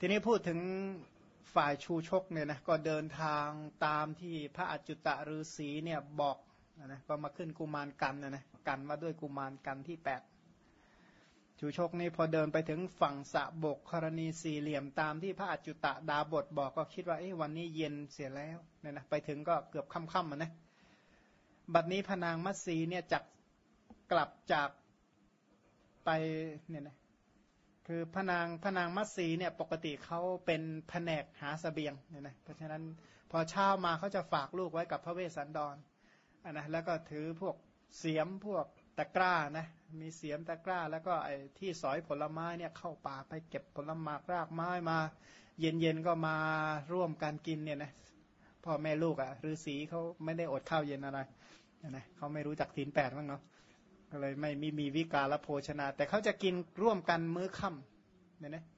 ทีนี้พูดถึงฝ่ายชูชกเนี่ยนะก็เดินทางตามที่พระอจุตฤาษีเนี่ยบอกนะก็มาขึ้นกุมารกันนะกันมาด้วยกุมารกันที่8ชูชกนี่พอเดินไปถึงฝั่งสะบกกรณีสี่เหลี่ยมตามที่พระอจุตดาบทบอกก็คิดว่าวันนี้เย็นเสียแล้วเนี่ยนะไปถึงก็เกือบค่ำๆนะบัดนี้พนางมัตสีเนี่ยจักกลับจากไปเนี่ยนะคือพนางมัตสีเนี่ยปกติเขาเป็นแผนกหาเสบียงเนี่ยนะเพราะฉะนั้นพอเช้ามาเขาจะฝากลูกไว้กับพระเวสสันดรนะแล้วก็ถือพวกเสียมพวกตะกร้านะมีเสียมตะกร้าแล้วก็ไอ้ที่สอยผลไม้เนี่ยเข้าป่าไปเก็บผลไม้รากไม้มาเย็นๆก็มาร่วมกันกินเนี่ยนะพ่อแม่ลูกฤาษีเขาไม่ได้อดข้าวเย็นอะไรนะเขาไม่รู้จักศีล8บ้างเนาะก็เลยไม่มีวิกาลโภชนาแต่เขาจะกินร่วมกันมื้อค่ำเนี่ยนะ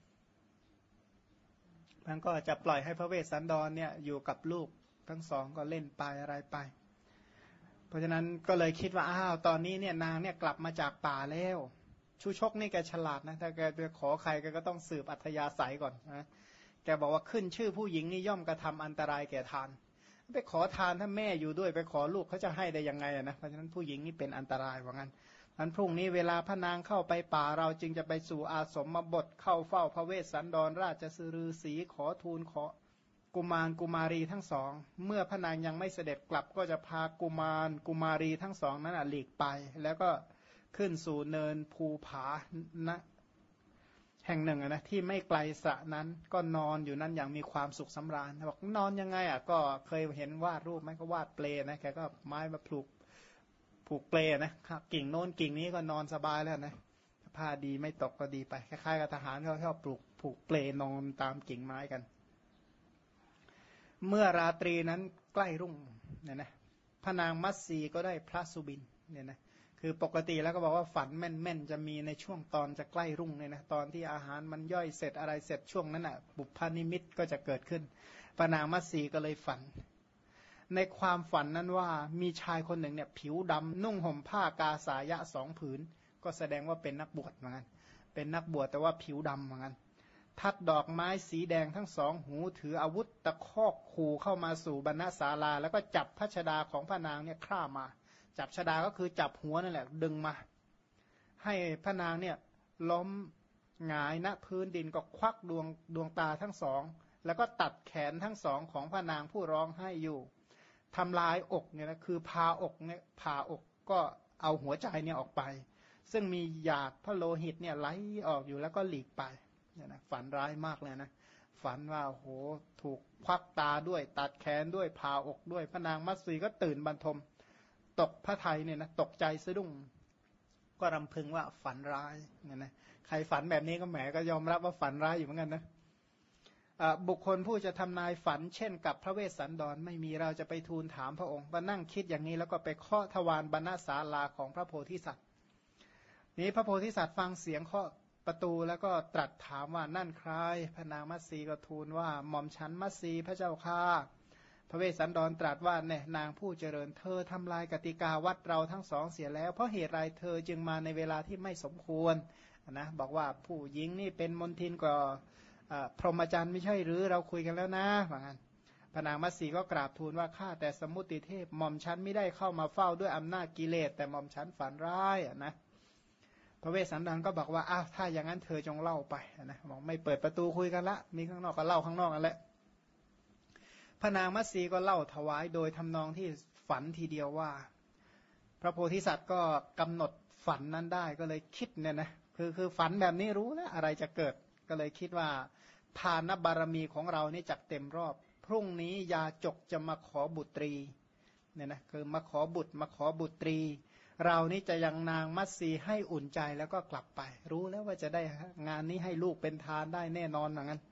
มันก็จะปล่อยให้พระเวสสันดรเนี่ยอยู่กับลูกทั้งสองก็เล่นไปอะไรไปเพราะฉะนั้นก็เลยคิดว่าตอนนี้เนี่ยนางเนี่ยกลับมาจากป่าแล้วชูชกนี่แกฉลาดนะถ้าแกไปขอใครแกก็ต้องสืบอัธยาศัยก่อนนะแกบอกว่าขึ้นชื่อผู้หญิงนี่ย่อมกระทำอันตรายแก่ทานไปขอทานถ้าแม่อยู่ด้วยไปขอลูกเขาจะให้ได้ยังไงนะเพราะฉะนั้นผู้หญิงนี่เป็นอันตรายว่างั้นอันพรุ่งนี้เวลาพระนางเข้าไปป่าเราจึงจะไปสู่อาสมบทเข้าเฝ้าพระเวสสันดรราชฤาษีขอทูลขอกุมารกุมารีทั้งสองเมื่อพระนางยังไม่เสด็จกลับก็จะพากุมารกุมารีทั้งสองนั้นหลีกไปแล้วก็ขึ้นสู่เนินภูผานะแห่งหนึ่งนะที่ไม่ไกลสระนั้นก็นอนอยู่นั้นอย่างมีความสุขสำราญบอกนอนยังไงก็เคยเห็นวาดรูปไหมก็วาดเปลนะแกก็ไม้มาผูกเปลนะกิ่งโน้นกิ่งนี้ก็นอนสบายแล้วนะผ้าดีไม่ตกก็ดีไปคล้ายๆกับทหารเขาชอบผูกเปลนอนตามกิ่งไม้กันเมื่อราตรีนั้นใกล้รุ่งเนี่ยนะพระนางมัตสีก็ได้พระสุบินเนี่ยนะคือปกติแล้วก็บอกว่าฝันแม่นๆจะมีในช่วงตอนจะใกล้รุ่งเนี่ยนะตอนที่อาหารมันย่อยเสร็จอะไรเสร็จช่วงนั้นบุพนิมิตก็จะเกิดขึ้นพระนางมัตสีก็เลยฝันในความฝันนั้นว่ามีชายคนหนึ่งเนี่ยผิวดำนุ่งห่มผ้ากาสายะ2 ผืนก็แสดงว่าเป็นนักบวชเหมือนกันเป็นนักบวชแต่ว่าผิวดำเหมือนกันทัดดอกไม้สีแดงทั้งสองหูถืออาวุธตะคอกขู่เข้ามาสู่บรรณศาลาแล้วก็จับพระชฎาของพระนางเนี่ยฆ่ามาจับชฎาก็คือจับหัวนั่นแหละดึงมาให้พระนางเนี่ยล้มหงายณพื้นดินก็ควักดวงตาทั้งสองแล้วก็ตัดแขนทั้งสองของพระนางผู้ร้องไห้อยู่ทำลายอกเนี่ยนะคือผ่าอกก็เอาหัวใจเนี่ยออกไปซึ่งมีหยาดพระโลหิตเนี่ยไหลออกอยู่แล้วก็หลีกไปเนี่ยนะฝันร้ายมากเลยนะฝันว่าโหถูกควักตาด้วยตัดแขนด้วยผ่าอกด้วยพระนางมัตสีก็ตื่นบรรทมตกพระทัยเนี่ยนะตกใจสะดุ้งก็รำพึงว่าฝันร้ายเนี่ยนะใครฝันแบบนี้ก็แหมก็ยอมรับว่าฝันร้ายอยู่เหมือนกันนะบุคคลผู้จะทำนายฝันเช่นกับพระเวสสันดรไม่มีเราจะไปทูลถามพระองค์มานั่งคิดอย่างนี้แล้วก็ไปเคาะทวารบรรณศาลาของพระโพธิสัตว์นี้พระโพธิสัตว์ฟังเสียงเคาะประตูแล้วก็ตรัสถามว่านั่นใครพระนางมัตสีก็ทูลว่าหม่อมฉันมัตสีพระเจ้าข้าพระเวสสันดรตรัสว่าเนี่ยนางผู้เจริญเธอทำลายกติกาวัดเราทั้งสองเสียแล้วเพราะเหตุไรเธอจึงมาในเวลาที่ไม่สมควรนะบอกว่าผู้หญิงนี่เป็นมนทินกว่าพรหมจรรย์ไม่ใช่หรือเราคุยกันแล้วนะว่างั้นพระนางมัตสีก็กราบทูลว่าข้าแต่สมุติเทพหม่อมฉันไม่ได้เข้ามาเฝ้าด้วยอำนาจกิเลสแต่หม่อมฉันฝันร้ายนะพระเวสสันดรก็บอกว่าถ้าอย่างนั้นเธอจงเล่าไปนะบอกไม่เปิดประตูคุยกันละมีข้างนอกก็เล่าข้างนอกนั่นแหละพระนางมัตสีก็เล่าถวายโดยทำนองที่ฝันทีเดียวว่าพระโพธิสัตว์ก็กำหนดฝันนั้นได้ก็เลยคิดเนี่ยนะคือฝันแบบนี้รู้แล้วอะไรจะเกิดก็เลยคิดว่าทานบารมีของเรานี่จักเต็มรอบพรุ่งนี้ยาจกจะมาขอบุตรีเนี่ยนะคือมาขอบุตรีเรานี่จะยังนางมัตสีให้อุ่นใจแล้วก็กลับไปรู้แล้วว่าจะได้งานนี้ให้ลูกเป็นทานได้แน่นอนเหมือนกัน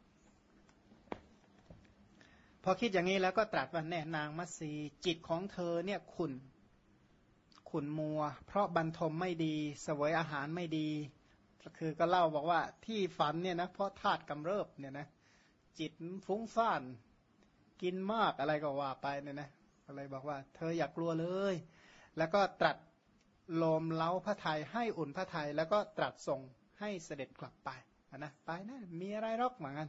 พอคิดอย่างนี้แล้วก็ตรัสว่าแน่นางมัตสีจิตของเธอเนี่ยขุ่นมัวเพราะบรรทมไม่ดีเสวยอาหารไม่ดีคือก็เล่าบอกว่าที่ฝันเนี่ยนะเพราะธาตุกำเริบเนี่ยนะจิตฟุ้งซ่านกินมากอะไรก็ว่าไปเนี่ยนะอะไรบอกว่าเธออย่ากลัวเลยแล้วก็ตรัสโลมเล้าพระทัยให้อุ่นพระทัยแล้วก็ตรัสส่งให้เสด็จกลับไปนะไปนะมีอะไรหรอกเหมือนกัน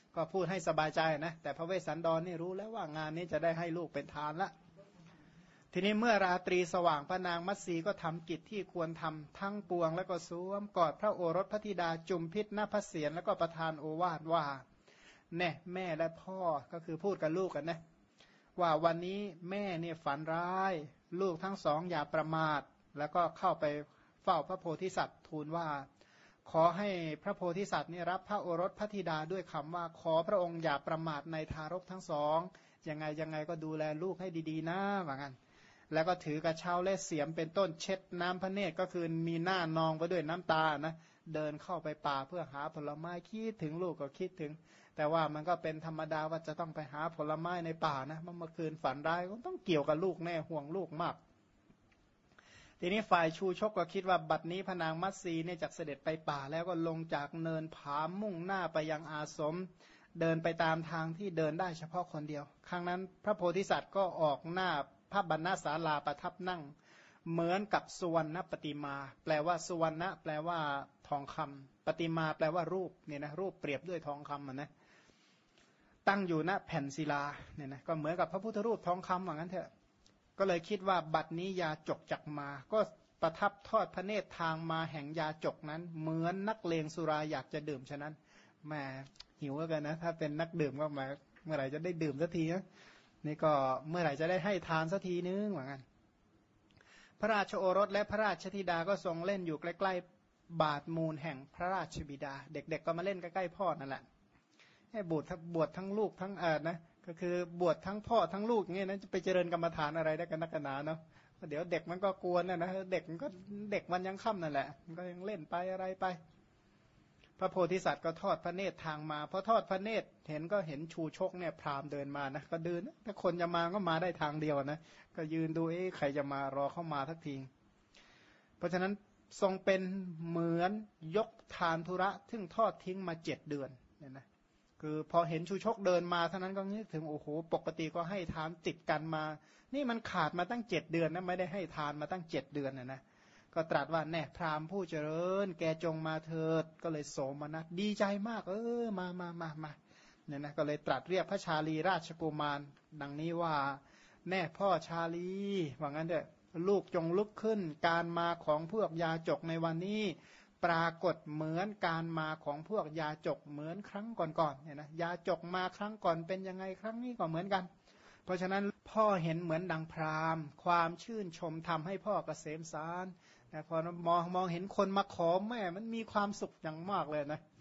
ก็พูดให้สบายใจนะแต่พระเวสสันดรนี่รู้แล้วว่างานนี้จะได้ให้ลูกเป็นทานละทีนี้เมื่อราตรีสว่างพระนางมัตสีก็ทำกิจที่ควรทำทั้งปวงแล้วก็สวมกอดพระโอรสพระธิดาจุมพิษณพระเศียรแล้วก็ประทานโอวาทว่าแน่แม่และพ่อก็คือพูดกับลูกกันนะว่าวันนี้แม่เนี่ยฝันร้ายลูกทั้งสองอย่าประมาทแล้วก็เข้าไปเฝ้าพระโพธิสัตว์ทูลว่าขอให้พระโพธิสัตว์นี่รับพระโอรสพระธิดาด้วยคำว่าขอพระองค์อย่าประมาทในทารกทั้งสองยังไงก็ดูแลลูกให้ดีๆนะว่างั้นแล้วก็ถือกระเช้าและเสียมเป็นต้นเช็ดน้ำพระเนตรก็คือมีหน้านองไปด้วยน้ำตานะเดินเข้าไปป่าเพื่อหาผลไม้คิดถึงลูกก็คิดถึงแต่ว่ามันก็เป็นธรรมดาว่าจะต้องไปหาผลไม้ในป่านะเมื่อคืนฝันร้ายก็ต้องเกี่ยวกับลูกแน่ห่วงลูกมากทีนี้ฝ่ายชูชกก็คิดว่าบัดนี้พนางมัตสีเนี่ยจากเสด็จไปป่าแล้วก็ลงจากเนินผามุ่งหน้าไปยังอาสมเดินไปตามทางที่เดินได้เฉพาะคนเดียวครั้งนั้นพระโพธิสัตว์ก็ออกหน้าพระบรรณศาลาประทับนั่งเหมือนกับสุวรรณปฏิมาแปลว่าสุวรรณะแปลว่าทองคำปฏิมาแปลว่ารูปเนี่ยนะรูปเปรียบด้วยทองคำนะตั้งอยู่ณแผ่นศิลาเนี่ยนะก็เหมือนกับพระพุทธรูปทองคำว่างั้นเถอะก็เลยคิดว่าบัดนี้ยาจกจักมาก็ประทับทอดพระเนตรทางมาแห่งยาจกนั้นเหมือนนักเลงสุราอยากจะดื่มฉะนั้นแหมหิวกันนะถ้าเป็นนักดื่มก็มาเมื่อไหร่จะได้ดื่มสักทีนะนี่ก็เมื่อไหร่จะได้ให้ทานสักทีนึงว่างั้นพระราชโอรสและพระราชธิดาก็ทรงเล่นอยู่ใกล้ๆบาทมูลแห่งพระราชบิดาเด็กๆก็มาเล่นใกล้ๆพ่อนั่นแหละให้บวชทั้งลูกทั้งนะก็คือบวชทั้งพ่อทั้งลูกอย่างเงี้ยนะจะไปเจริญกรรมฐานอะไรได้กันนักหนาเนาะเดี๋ยวเด็กมันก็กวนนะเด็กมันก็เด็กมันยังค่ำนั่นแหละมันก็ยังเล่นไปอะไรไปพระโพธิสัตว์ก็ทอดพระเนตรทางมาพอทอดพระเนตรเห็นก็เห็นชูชกเนี่ยพราหมณ์เดินมานะก็เดินถ้าคนจะมาก็มาได้ทางเดียวนะก็ยืนดูใครจะมารอเข้ามาทักทีเพราะฉะนั้นทรงเป็นเหมือนยกทานธุระซึ่งทอดทิ้งมา7 เดือนเนี่ยนะคือพอเห็นชูชกเดินมาเท่านั้นก็นึกถึงโอ้โหปกติก็ให้ทานติดกันมานี่มันขาดมาตั้ง7 เดือนนะไม่ได้ให้ทานมาตั้ง7 เดือนนะก็ตรัสว่าแน่พราหมณ์ผู้เจริญแกจงมาเถิดก็เลยโสมนัสดีใจมากมาเนี่ยนะก็เลยตรัสเรียกพระชาลีราชกุมารดังนี้ว่าแน่พ่อชาลีว่างั้นเถอะลูกจงลุกขึ้นการมาของพวกยาจกในวันนี้ปรากฏเหมือนการมาของพวกยาจกเหมือนครั้งก่อนๆเนี่ยนะยาจกมาครั้งก่อนเป็นยังไงครั้งนี้ก็เหมือนกันเพราะฉะนั้นพ่อเห็นเหมือนดังพราหมณ์ความชื่นชมทำให้พ่อเกษมสารนะพอมองเห็นคนมาขอแม่มันมีความสุขอย่างมากเลยนะ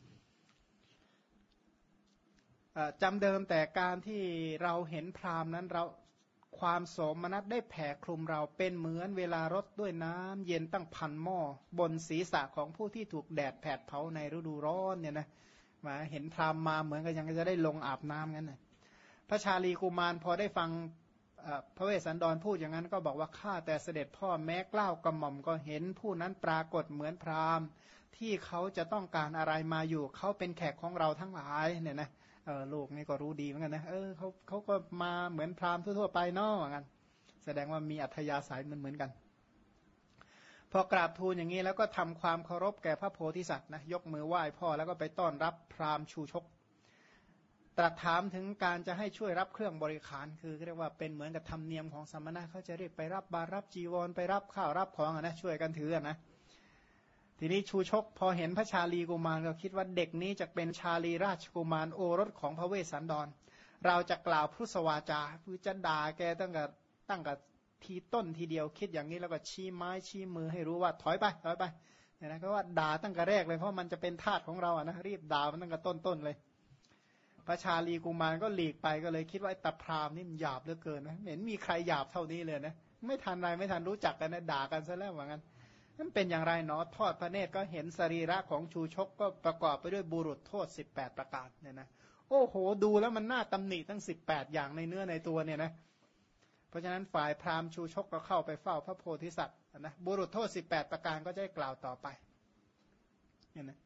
จำเดิมแต่การที่เราเห็นพราหมณ์นั้นเราความโสมนัสได้แผ่คลุมเราเป็นเหมือนเวลารดด้วยน้ำเย็นตั้ง1,000 หม้อบนศีรษะของผู้ที่ถูกแดดแผดเผาในฤดูร้อนเนี่ยนะมาเห็นพราหมณ์มาเหมือนกับยังจะได้ลงอาบน้ำงั้นนะพระชาลีกุมารพอได้ฟังพระเวสสันดรพูดอย่างนั้นก็บอกว่าข้าแต่เสด็จพ่อแม้กล้าวกระหม่อมก็เห็นผู้นั้นปรากฏเหมือนพราหมณ์ที่เขาจะต้องการอะไรมาอยู่เขาเป็นแขกของเราทั้งหลายเนี่ยนะลูกนี่ก็รู้ดีเหมือนกันนะเขาก็มาเหมือนพราหมณ์ทั่วๆไปเนาะเหมือนกันแสดงว่ามีอัธยาศัยเหมือนกันพอกราบทูลอย่างนี้แล้วก็ทำความเคารพแก่พระโพธิสัตว์นะยกมือไหว้พ่อแล้วก็ไปต้อนรับพราหมณ์ชูชกตรัสถามถึงการจะให้ช่วยรับเครื่องบริขารคือเรียกว่าเป็นเหมือนกับธรรมเนียมของสมณะเขาจะเรียกไปรับบาตรรับจีวรไปรับข้าวรับของนะช่วยกันถือนะทีนี้ชูชกพอเห็นพระชาลีกุมารก็คิดว่าเด็กนี้จะเป็นชาลีราชกุมารโอรสของพระเวสสันดรเราจะกล่าวพุทธวาจาคือจะด่าแกตั้งแต่ทีต้นทีเดียวคิดอย่างนี้แล้วก็ชี้ไม้ชี้มือให้รู้ว่าถอยไปเนี่ยนะก็ว่าด่าตั้งแต่แรกเลยเพราะมันจะเป็นทาสของเราอ่ะนะรีบด่ามันตั้งแต่ต้นเลยพระชาลีกุมารก็หลีกไปก็เลยคิดว่าตะพรามนี่มันหยาบเหลือเกินนะเห็นมีใครหยาบเท่านี้เลยนะไม่ทันรู้จักกันนะด่ากันซะแล้วว่างั้นนั่นเป็นอย่างไรเนาะทอดพระเนตรก็เห็นสรีระของชูชกก็ประกอบไปด้วยบุรุษโทษ18 ประการเนี่ยนะโอ้โหดูแล้วมันน่าตำหนิตั้ง18อย่างในเนื้อในตัวเนี่ยนะเพราะฉะนั้นฝ่ายพราหมณ์ชูชกก็เข้าไปเฝ้าพระโพธิสัตว์นะบุรุษโทษ18 ประการก็จะกล่าวต่อไปเนี่ยนะ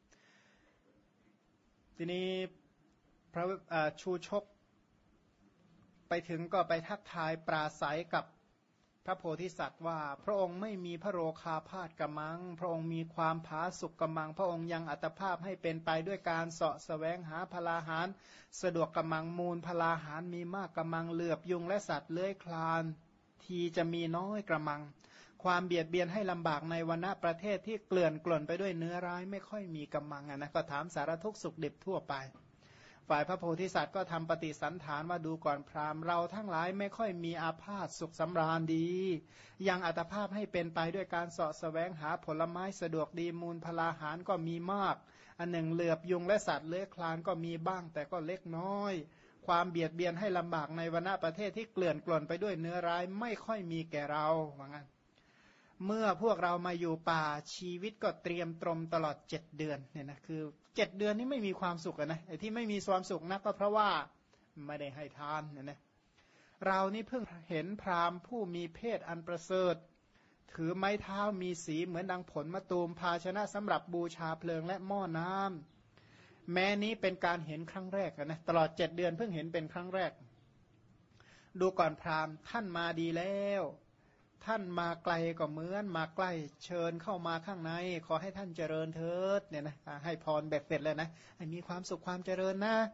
ทีนี้พระชูชกไปถึงก็ไปทักทายปราศัยกับพระโพธิสัตว์ว่าพระองค์ไม่มีพระโรคาพาธกำมังพระองค์มีความผาสุกกำมังพระองค์ยังอัตภาพให้เป็นไปด้วยการเสาะแสวงหาพลาหารสะดวกกำมังมูลพลาหารมีมากกำมังเหลือบยุงและสัตว์เลื้อยคลานทีจะมีน้อยกระมังความเบียดเบียนให้ลำบากในวรรณะประเทศที่เกลื่อนกล่นไปด้วยเนื้อร้ายไม่ค่อยมีกำมังนะก็ถามสารทุกข์สุขดิบทั่วไปฝ่ายพระโพธิสัตว์ก็ทำปฏิสันฐานว่าดูก่อนพราหมณ์เราทั้งหลายไม่ค่อยมีอาพาธสุขสำราญดียังอัตภาพให้เป็นไปด้วยการเสาะแสวงหาผลไม้สะดวกดีมูลพลาหารก็มีมากอันหนึ่งเหลือบยุงและสัตว์เลื้อยคลานก็มีบ้างแต่ก็เล็กน้อยความเบียดเบียนให้ลำบากในวรรณะประเทศที่เกลื่อนกล่นไปด้วยเนื้อร้ายไม่ค่อยมีแก่เราว่างั้นเมื่อพวกเรามาอยู่ป่าชีวิตก็เตรียมตรมตลอด7 เดือนเนี่ยนะคือ7 เดือนนี้ไม่มีความสุขนะไอ้ที่ไม่มีความสุขนะก็เพราะว่าไม่ได้ให้ทานเนี่ยนะเรานี่เพิ่งเห็นพราหมณ์ผู้มีเพศอันประเสริฐถือไม้เท้ามีสีเหมือนดังผลมะตูมภาชนะสำหรับบูชาเพลิงและหม้อน้ำแม้นี้เป็นการเห็นครั้งแรกนะตลอด7 เดือนเพิ่งเห็นเป็นครั้งแรกดูก่อนพราหมณ์ท่านมาดีแล้วท่านมาไกลก็เหมือนมาใกล้เชิญเข้ามาข้างในขอให้ท่านเจริญเถิดเนี่ยนะให้พรแบบเสร็จเลยนะให้มีความสุขความเจริญนะ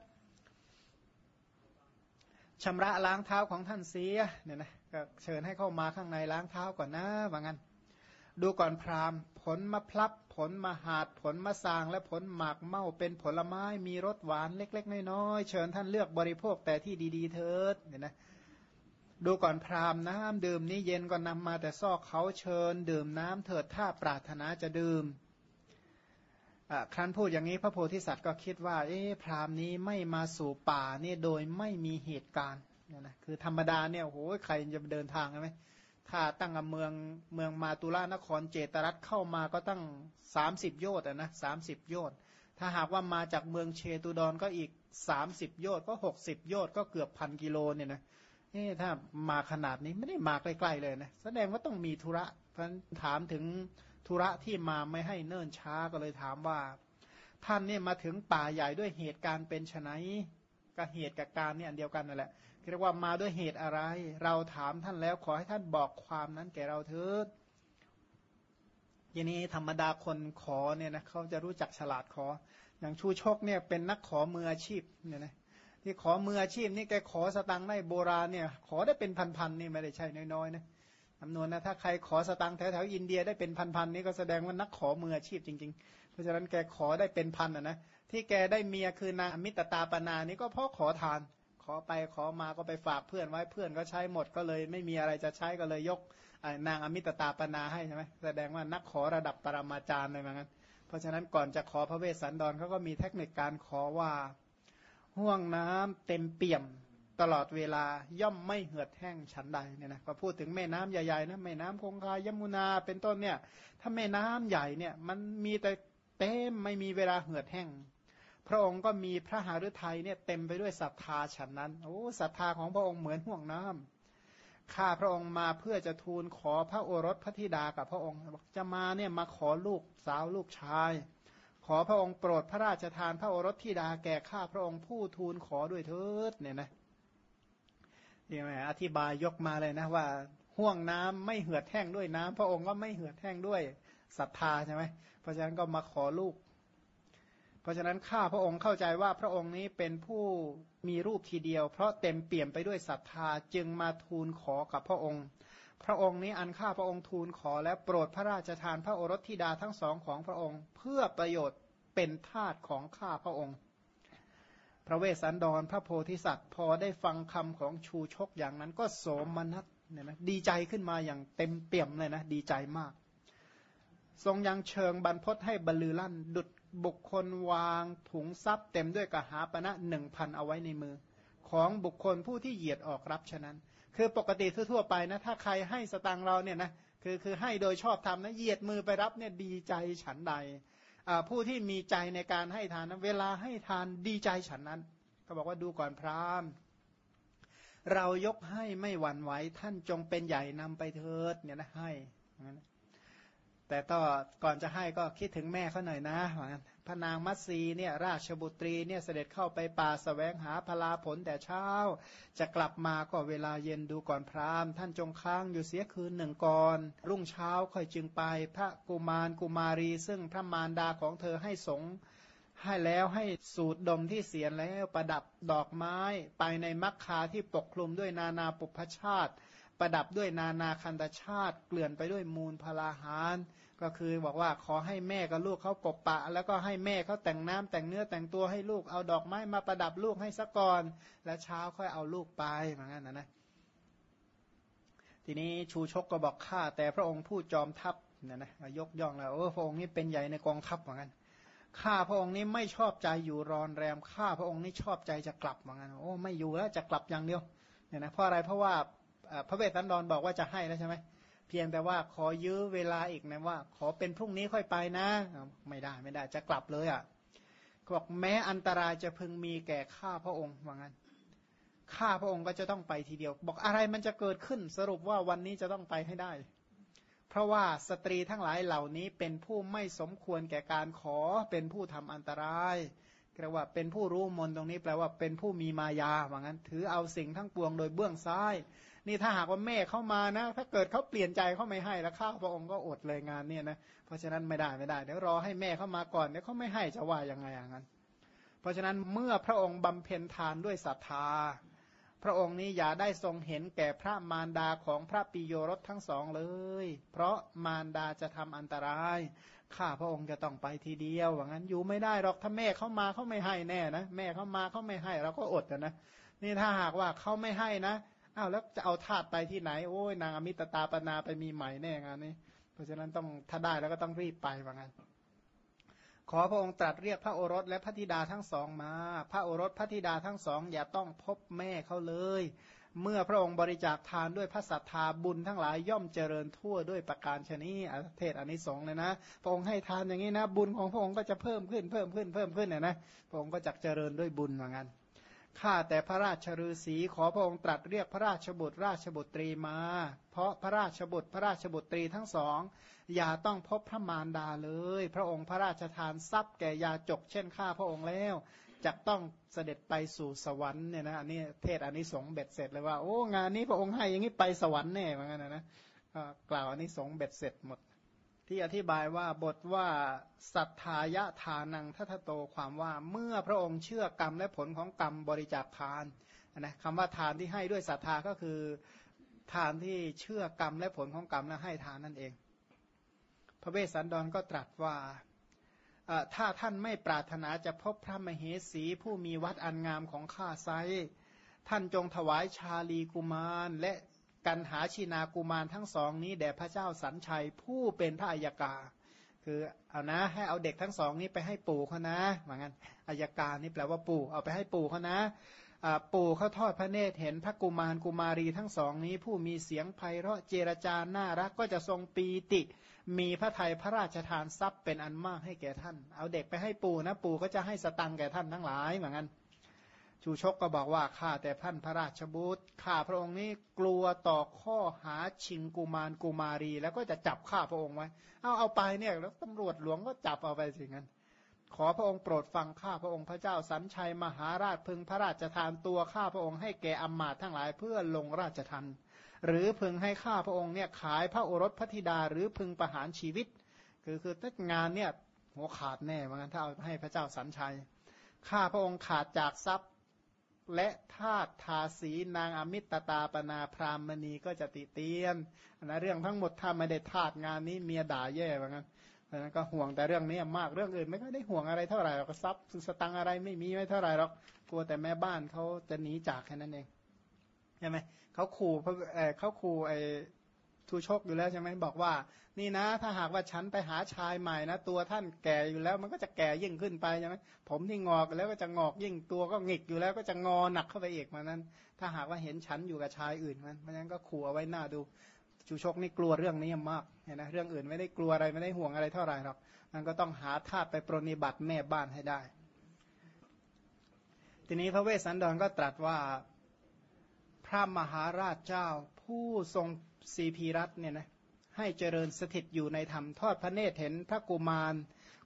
ชำระล้างเท้าของท่านเสียเนี่ยนะก็เชิญให้เข้ามาข้างในล้างเท้าก่อนนะว่างั้นดูก่อนพราหมณ์ผลมะพร้าวผลมะหาดผลมะสางและผลหมากเม่าเป็นผลไม้มีรสหวานเล็กๆน้อยๆเชิญท่านเลือกบริโภคแต่ที่ดีๆเถิดเนี่ยนะดูก่อนพราหมณ์น้ำดื่มนี้เย็นก็นำมาแต่ซอกเขาเชิญดื่มน้ำเถิดถ้าปรารถนาจะดื่มครั้นพูดอย่างนี้พระโพธิสัตว์ก็คิดว่าพราหมณ์นี้ไม่มาสู่ป่านี่โดยไม่มีเหตุการณ์เนี่ยนะคือธรรมดาเนี่ยโอ้โหใครจะเดินทางใช่ไหมถ้าตั้งเมืองมาตุลานครเจตรัสเข้ามาก็ตั้ง30 โยชน์นะ30 โยชน์ถ้าหากว่ามาจากเมืองเชตุดรก็อีก30 โยชน์ก็60 โยชน์ก็เกือบ1,000 กิโลเนี่ยนะถ้ามาขนาดนี้ไม่ได้มาใกล้ๆเลยนะแสดงว่าต้องมีธุระเพราะถามถึงธุระที่มาไม่ให้เนิ่นช้าก็เลยถามว่าท่านเนี่ยมาถึงป่าใหญ่ด้วยเหตุการณ์เป็นไฉนกับเหตุกับการเนี่ยอันเดียวกันนั่นแหละเรียกว่ามาด้วยเหตุอะไรเราถามท่านแล้วขอให้ท่านบอกความนั้นแก่เราเถิดอย่างนี้ธรรมดาคนขอเนี่ยนะเขาจะรู้จักฉลาดขออย่างชูชกเนี่ยเป็นนักขอมืออาชีพเนี่ยนะที่ขอมืออาชีพนี่แกขอสตังค์ได้โบราณเนี่ยขอได้เป็นพันๆนี่ไม่ได้ใช่น้อยๆนะจำนวนนะถ้าใครขอสตังค์แถวๆอินเดียได้เป็นพันๆนี่ก็แสดงว่านักขอมืออาชีพจริงๆเพราะฉะนั้นแกขอได้เป็นพันนะที่แกได้เมียคือนางอมิตตาปนานี่ก็เพราะขอทานขอไปขอมาก็ไปฝากเพื่อนไว้เพื่อนก็ใช้หมดก็เลยไม่มีอะไรจะใช้ก็เลยยกนางอมิตตาปนาให้ใช่ไหมแสดงว่านักขอระดับปรมาจารย์เลยเหมือนกันเพราะฉะนั้นก่อนจะขอพระเวสสันดรเขาก็มีเทคนิคการขอว่าห่วงน้ำเต็มเปี่ยมตลอดเวลาย่อมไม่เหือดแห้งฉันใดเนี่ยนะพอพูดถึงแม่น้ำใหญ่ๆนะแม่น้ำคงคายมุนาเป็นต้นเนี่ยถ้าแม่น้ำใหญ่เนี่ยมันมีแต่เต็มไม่มีเวลาเหือดแห้งพระองค์ก็มีพระหฤทัยเนี่ยเต็มไปด้วยศรัทธาฉันนั้นโอ้ศรัทธาของพระองค์เหมือนห่วงน้ำข้าพระองค์มาเพื่อจะทูลขอพระโอรสพระธิดากับพระองค์บอกจะมาเนี่ยมาขอลูกสาวลูกชายขอพระองค์โปรดพระราชทานพระโอรสธิดาแก่ข้าพระองค์ผู้ทูลขอด้วยเถิดเนี่ยนะนี่แม่อธิบายยกมาเลยนะว่าห่วงน้ำไม่เหือดแห้งด้วยน้ำพระองค์ก็ไม่เหือดแห้งด้วยศรัทธาใช่ไหมเพราะฉะนั้นก็มาขอลูกเพราะฉะนั้นข้าพระองค์เข้าใจว่าพระองค์นี้เป็นผู้มีรูปทีเดียวเพราะเต็มเปี่ยมไปด้วยศรัทธาจึงมาทูลขอกับพระองค์พระองค์นี้อันข้าพระองค์ทูลขอและโปรดพระราชทานพระโอรสธิดาทั้งสองของพระองค์เพื่อประโยชน์เป็นทาสของข้าพระองค์พระเวสสันดรพระโพธิสัตว์พอได้ฟังคำของชูชกอย่างนั้นก็โสมนัสเนี่ยนะดีใจขึ้นมาอย่างเต็มเปี่ยมเลยนะดีใจมากทรงยังเชิงบรรพตให้บรรลือลั่นดุจบุคคลวางถุงทรัพย์เต็มด้วยกหาปณะ 1,000 เอาไว้ในมือของบุคคลผู้ที่เหยียดออกรับฉะนั้นคือปกติทั่วไปนะถ้าใครให้สตังเราเนี่ยนะคือให้โดยชอบธรรมนะเหยียดมือไปรับเนี่ยดีใจฉันใดผู้ที่มีใจในการให้ทานนะเวลาให้ทานดีใจฉันนั้นก็บอกว่าดูก่อนพราหมณ์เรายกให้ไม่หวั่นไหวท่านจงเป็นใหญ่นำไปเถิดเนี่ยนะให้แต่ต่อก่อนจะให้ก็คิดถึงแม่เขาหน่อยนะพระนางมัตสีเนี่ยราชบุตรีเนี่ยเสด็จเข้าไปป่าแสวงหาพลาผลแต่เช้าจะกลับมาก็เวลาเย็นดูก่อนพราหมณ์ท่านจงค้างอยู่เสียคืนหนึ่งก่อนรุ่งเช้าค่อยจึงไปพระกุมารกุมารีซึ่งพระมารดาของเธอให้สงให้แล้วให้สูตรดมที่เสียนแล้วประดับดอกไม้ไปในมักคาที่ปกคลุมด้วยนานาปุพชาติประดับด้วยนานาคันธชาติเกลื่อนไปด้วยมูลพลาหารก็คือบอกว่าขอให้แม่กับลูกเขาปกปะแล้วก็ให้แม่เขาแต่งน้ำแต่งเนื้อแต่งตัวให้ลูกเอาดอกไม้มาประดับลูกให้ซะก่อนแล้วเช้าค่อยเอาลูกไปเหมือนกันนะทีนี้ชูชกก็บอกข้าแต่พระองค์ผู้จอมทัพเนี่ยนะยกย่องแล้วพระองค์นี้เป็นใหญ่ในกองทัพเหมือนกันข้าพระองค์นี้ไม่ชอบใจอยู่รอนแรมข้าพระองค์นี้ชอบใจจะกลับเหมือนกันไม่อยู่แล้วจะกลับอย่างเดียวเนี่ยนะเพราะอะไรเพราะว่าพระเวสสันดรบอกว่าจะให้แล้วใช่ไหมเพียงแต่ว่าขอยื้อเวลาอีกนะว่าขอเป็นพรุ่งนี้ค่อยไปนะไม่ได้จะกลับเลยอ่ะบอกแม้อันตรายจะพึงมีแก่ข้าพระองค์ว่างั้นข้าพระองค์ก็จะต้องไปทีเดียวบอกอะไรมันจะเกิดขึ้นสรุปว่าวันนี้จะต้องไปให้ได้เพราะว่าสตรีทั้งหลายเหล่านี้เป็นผู้ไม่สมควรแก่การขอเป็นผู้ทำอันตรายแปลว่าเป็นผู้รู้มนตรงนี้แปลว่าเป็นผู้มีมายาว่างั้นถือเอาสิ่งทั้งปวงโดยเบื้องซ้ายนี่ถ้าหากว่าแม่เข้ามานะถ้าเกิดเขาเปลี่ยนใจเขาไม่ให้แล้วข้าพระองค์ก็อดเลยงานเนี่ยนะเพราะฉะนั้นไม่ได้เดี๋ยวรอให้แม่เข้ามาก่อนเดี๋ยวเขาไม่ให้จะว่ายังไงอย่างนั้นเพราะฉะนั้นเมื่อพระองค์บำเพ็ญทานด้วยศรัทธาพระองค์นี้อย่าได้ทรงเห็นแก่พระมารดาของพระปิโยรสทั้งสองเลยเพราะมารดาจะทำอันตรายข้าพระองค์จะต้องไปทีเดียวว่างั้นอยู่ไม่ได้หรอกถ้าแม่เข้ามาเขาไม่ให้แน่นะแม่เข้ามาเขาไม่ให้เราก็อดนะนี่ถ้าหากว่าเขาไม่ให้นะอ้าวแล้วจะเอาทาสไปที่ไหนโอ้ยนางอมิตตาปนาไปมีใหม่แน่งานนี้เพราะฉะนั้นต้องถ้าได้แล้วก็ต้องรีบไปว่างั้นขอพระองค์ตรัสเรียกพระโอรสและพระธิดาทั้งสองมาพระโอรสพระธิดาทั้งสองอย่าต้องพบแม่เขาเลยเมื่อพระองค์บริจาคทานด้วยพระศรัทธาบุญทั้งหลายย่อมเจริญทั่วด้วยประการชนีเทศอานิสงส์เลยนะพระองค์ให้ทานอย่างนี้นะบุญของพระองค์ก็จะเพิ่มขึ้นเนี่ยนะพระองค์ก็จะเจริญด้วยบุญเหมือนกันข้าแต่พระราชฤาษีขอพระองค์ตรัสเรียกพระราชบุตรราชบุตรีมาเพราะพระราชบุตรพระราชบุตรีทั้งสองอย่าต้องพบพระมารดาเลยพระองค์พระราชทานทรัพย์แก่ยาจกเช่นข้าพระองค์แล้วจะต้องเสด็จไปสู่สวรรค์เนี่ยนะอันนี้เทศอานิสงส์เบ็ดเสร็จเลยว่าโอ้งานนี้พระองค์ให้อย่างนี้ไปสวรรค์แน่เหมือนกันนะกล่าวอานิสงส์เบ็ดเสร็จหมดที่อธิบายว่าบทว่าสัทธายะทานังทัตโตความว่าเมื่อพระองค์เชื่อกรรมและผลของกรรมบริจาคทานนะคำว่าทานที่ให้ด้วยศรัทธาก็คือทานที่เชื่อกรรมและผลของกรรมและให้ทานนั่นเองพระเวสสันดรก็ตรัสว่าถ้าท่านไม่ปรารถนาจะพบพระมเหสีผู้มีวัดอันงามของข้าไซท่านจงถวายชาลีกุมารและกันหาชินากุมารทั้งสองนี้แด่พระเจ้าสัญชัยผู้เป็นพระอัยกาคือเอานะให้เอาเด็กทั้งสองนี้ไปให้ปู่เขานะเหมือนกันอัยกานี่แปลว่าปู่เอาไปให้ปู่เขานะปู่เขาทอดพระเนตรเห็นพระกุมารกุมารีทั้งสองนี้ผู้มีเสียงไพเราะเจรจาน่ารักก็จะทรงปีติมีพระทัยพระราชทานทรัพย์เป็นอันมากให้แก่ท่านเอาเด็กไปให้ปู่นะปู่ก็จะให้สตังค์แก่ท่านทั้งหลายเหมือนกันชูชกก็บอกว่าข้าแต่ท่านพระราชบุตรข้าพระองค์นี้กลัวต่อข้อหาชิงกุมารกุมารีแล้วก็จะจับข้าพระองค์ไว้เอาไปเนี่ยแล้วตำรวจหลวงก็จับเอาไปสิงั้นขอพระองค์โปรดฟังข้าพระองค์พระเจ้าสัญชัยมหาราชพึงพระราชทานตัวข้าพระองค์ให้แก่อำมาตย์ทั้งหลายเพื่อลงราชทัณฑ์หรือพึงให้ข้าพระองค์เนี่ยขายพระโอรสพระธิดาหรือพึงประหารชีวิตคือถ้างานเนี่ยหัวขาดแน่เหมือนกันถ้าเอาให้พระเจ้าสัญชัยข้าพระองค์ขาดจากทรัพย์และทาสทาสีนางอมิตตาปนาพรามณีก็จะติเตียนนะเรื่องทั้งหมดถ้าไม่ได้ทาสงานนี้เมียด่าแย่เหมือนกันเพราะฉะนั้นก็ห่วงแต่เรื่องนี้มากเรื่องอื่นไม่ค่อยได้ห่วงอะไรเท่าไหร่หรอกทรัพย์สตังอะไรไม่มีไม่เท่าไหร่หรอกกลัวแต่แม่บ้านเขาจะหนีจากแค่นั้นเองใช่ไหมเขาขู่ทูชกอยู่แล้วใช่ไหมบอกว่านี่นะถ้าหากว่าฉันไปหาชายใหม่นะตัวท่านแก่อยู่แล้วมันก็จะแก่ยิ่งขึ้นไปใช่ไหมผมที่งอกแล้วก็จะงอกยิ่งตัวก็หงิกอยู่แล้วก็จะงอหนักเข้าไปอีกมานั้นถ้าหากว่าเห็นฉันอยู่กับชายอื่นมันเพราะฉะนั้นก็ขู่เอาไว้หน้าดูชูชกนี่กลัวเรื่องนี้มากเห็นนะเรื่องอื่นไม่ได้กลัวอะไรไม่ได้ห่วงอะไรเท่าไหร่หรอกมันก็ต้องหาทาสไปปรนนิบัติแม่บ้านให้ได้ทีนี้พระเวสสันดรก็ตรัสว่าพระมหาราชเจ้าผู้ทรงสีพีรัตน์เนี่ยนะให้เจริญสถิตอยู่ในธรรมทอดพระเนตรเห็นพระกุมาร